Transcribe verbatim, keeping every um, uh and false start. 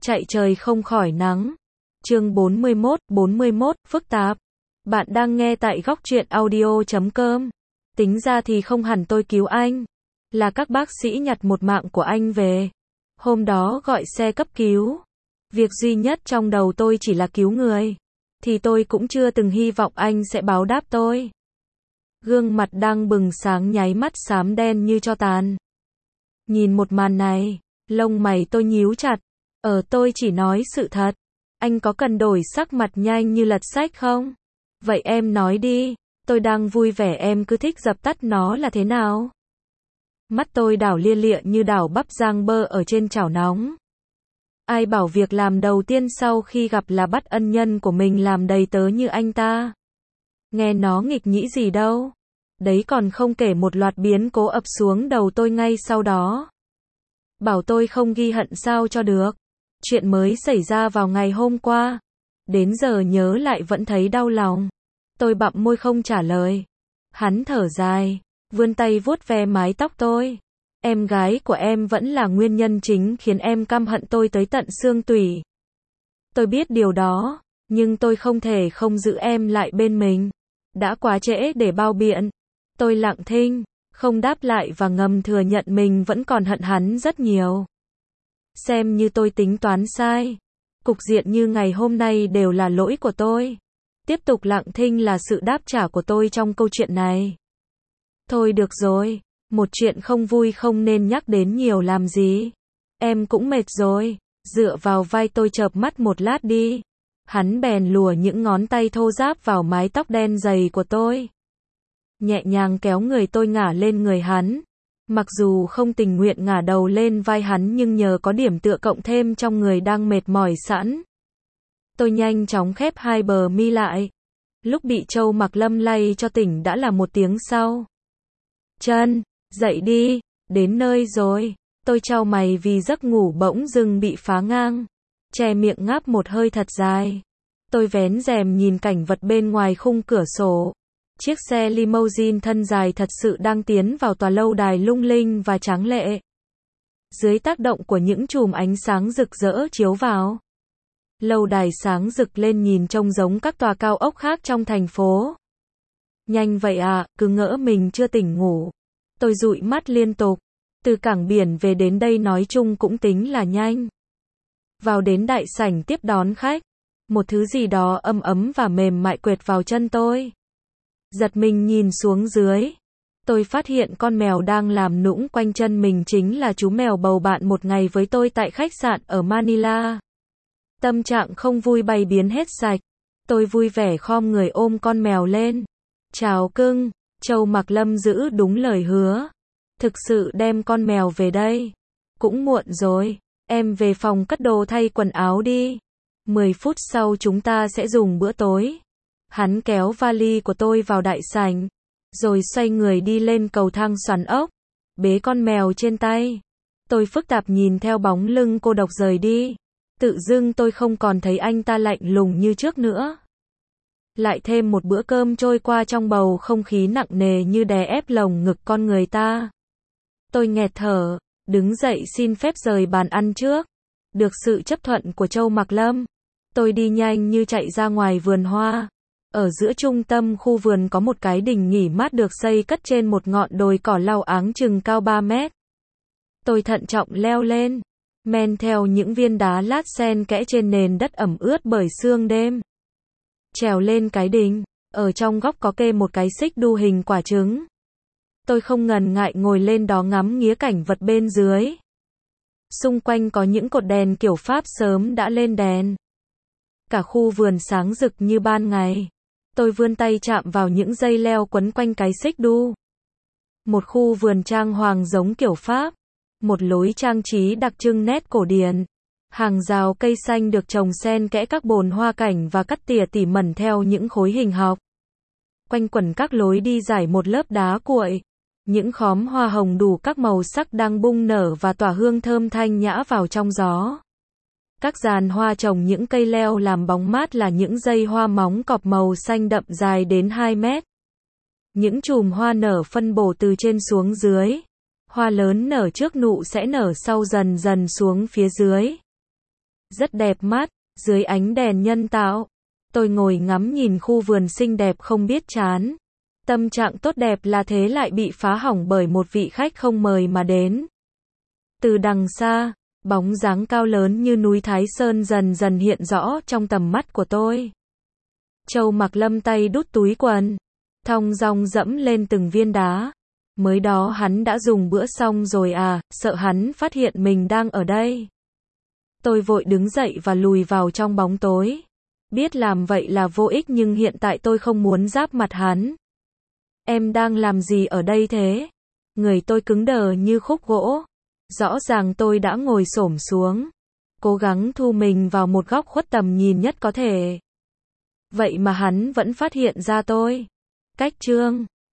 Chạy trời không khỏi nắng. Chương bốn mươi mốt, bốn mươi mốt, phức tạp. Bạn đang nghe tại góc truyện audio chấm com. Tính ra thì không hẳn tôi cứu anh. Là các bác sĩ nhặt một mạng của anh về. Hôm đó gọi xe cấp cứu. Việc duy nhất trong đầu tôi chỉ là cứu người. Thì tôi cũng chưa từng hy vọng anh sẽ báo đáp tôi. Gương mặt đang bừng sáng nháy mắt xám đen như tro tàn. Nhìn một màn này, lông mày tôi nhíu chặt. Ờ tôi chỉ nói sự thật. Anh có cần đổi sắc mặt nhanh như lật sách không? Vậy em nói đi, tôi đang vui vẻ em cứ thích dập tắt nó là thế nào? Mắt tôi đảo lia lịa như đảo bắp rang bơ ở trên chảo nóng. Ai bảo việc làm đầu tiên sau khi gặp là bắt ân nhân của mình làm đầy tớ như anh ta? Nghe nó nghịch nhĩ gì đâu. Đấy còn không kể một loạt biến cố ập xuống đầu tôi ngay sau đó. Bảo tôi không ghi hận sao cho được. Chuyện mới xảy ra vào ngày hôm qua. Đến giờ nhớ lại vẫn thấy đau lòng. Tôi bặm môi không trả lời. Hắn thở dài, vươn tay vuốt ve mái tóc tôi. Em gái của em vẫn là nguyên nhân chính khiến em căm hận tôi tới tận xương tủy. Tôi biết điều đó, nhưng tôi không thể không giữ em lại bên mình. Đã quá trễ để bao biện. Tôi lặng thinh, không đáp lại và ngầm thừa nhận mình vẫn còn hận hắn rất nhiều. Xem như tôi tính toán sai. Cục diện như ngày hôm nay đều là lỗi của tôi. Tiếp tục lặng thinh là sự đáp trả của tôi trong câu chuyện này. Thôi được rồi, một chuyện không vui không nên nhắc đến nhiều làm gì. Em cũng mệt rồi, dựa vào vai tôi chợp mắt một lát đi. Hắn bèn lùa những ngón tay thô ráp vào mái tóc đen dày của tôi. Nhẹ nhàng kéo người tôi ngả lên người hắn. Mặc dù không tình nguyện ngả đầu lên vai hắn nhưng nhờ có điểm tựa cộng thêm trong người đang mệt mỏi sẵn. Tôi nhanh chóng khép hai bờ mi lại. Lúc bị Châu Mặc Lâm lay cho tỉnh đã là một tiếng sau. Chân, dậy đi, đến nơi rồi. Tôi chau mày vì giấc ngủ bỗng dưng bị phá ngang. Che miệng ngáp một hơi thật dài. Tôi vén rèm nhìn cảnh vật bên ngoài khung cửa sổ. Chiếc xe limousine thân dài thật sự đang tiến vào tòa lâu đài lung linh và tráng lệ. Dưới tác động của những chùm ánh sáng rực rỡ chiếu vào. Lâu đài sáng rực lên nhìn trông giống các tòa cao ốc khác trong thành phố. Nhanh vậy à, cứ ngỡ mình chưa tỉnh ngủ. Tôi dụi mắt liên tục. Từ cảng biển về đến đây nói chung cũng tính là nhanh. Vào đến đại sảnh tiếp đón khách. Một thứ gì đó ấm ấm và mềm mại quệt vào chân tôi. Giật mình nhìn xuống dưới. Tôi phát hiện con mèo đang làm nũng quanh chân mình chính là chú mèo bầu bạn một ngày với tôi tại khách sạn ở Manila. Tâm trạng không vui bay biến hết sạch. Tôi vui vẻ khom người ôm con mèo lên. Chào cưng, Châu Mặc Lâm giữ đúng lời hứa. Thực sự đem con mèo về đây. Cũng muộn rồi, em về phòng cất đồ thay quần áo đi. mười phút sau chúng ta sẽ dùng bữa tối. Hắn kéo vali của tôi vào đại sảnh, rồi xoay người đi lên cầu thang xoắn ốc, bế con mèo trên tay. Tôi phức tạp nhìn theo bóng lưng cô độc rời đi. Tự dưng tôi không còn thấy anh ta lạnh lùng như trước nữa. Lại thêm một bữa cơm trôi qua trong bầu không khí nặng nề như đè ép lồng ngực con người ta. Tôi nghẹt thở, đứng dậy xin phép rời bàn ăn trước. Được sự chấp thuận của Châu Mặc Lâm, tôi đi nhanh như chạy ra ngoài vườn hoa. Ở giữa trung tâm khu vườn có một cái đình nghỉ mát được xây cất trên một ngọn đồi cỏ lau áng chừng cao ba mét. Tôi thận trọng leo lên, men theo những viên đá lát xen kẽ trên nền đất ẩm ướt bởi sương đêm. Trèo lên cái đình, ở trong góc có kê một cái xích đu hình quả trứng. Tôi không ngần ngại ngồi lên đó ngắm nghía cảnh vật bên dưới. Xung quanh có những cột đèn kiểu Pháp sớm đã lên đèn. Cả khu vườn sáng rực như ban ngày. Tôi vươn tay chạm vào những dây leo quấn quanh cái xích đu. Một khu vườn trang hoàng giống kiểu Pháp. Một lối trang trí đặc trưng nét cổ điển. Hàng rào cây xanh được trồng xen kẽ các bồn hoa cảnh và cắt tỉa tỉ mẩn theo những khối hình học. Quanh quẩn các lối đi dải một lớp đá cuội. Những khóm hoa hồng đủ các màu sắc đang bung nở và tỏa hương thơm thanh nhã vào trong gió. Các giàn hoa trồng những cây leo làm bóng mát là những dây hoa móng cọp màu xanh đậm dài đến hai mét. Những chùm hoa nở phân bổ từ trên xuống dưới. Hoa lớn nở trước nụ sẽ nở sau dần dần xuống phía dưới. rất đẹp mắt, dưới ánh đèn nhân tạo. Tôi ngồi ngắm nhìn khu vườn xinh đẹp không biết chán. Tâm trạng tốt đẹp là thế lại bị phá hỏng bởi một vị khách không mời mà đến. Từ đằng xa, bóng dáng cao lớn như núi Thái Sơn dần dần hiện rõ trong tầm mắt của tôi. Châu Mặc Lâm tay đút túi quần, thong dong dẫm lên từng viên đá. Mới đó hắn đã dùng bữa xong rồi à, sợ hắn phát hiện mình đang ở đây. Tôi vội đứng dậy và lùi vào trong bóng tối. Biết làm vậy là vô ích nhưng hiện tại tôi không muốn giáp mặt hắn. Em đang làm gì ở đây thế? Người tôi cứng đờ như khúc gỗ. Rõ ràng tôi đã ngồi xổm xuống, cố gắng thu mình vào một góc khuất tầm nhìn nhất có thể. Vậy mà hắn vẫn phát hiện ra tôi. Cách chương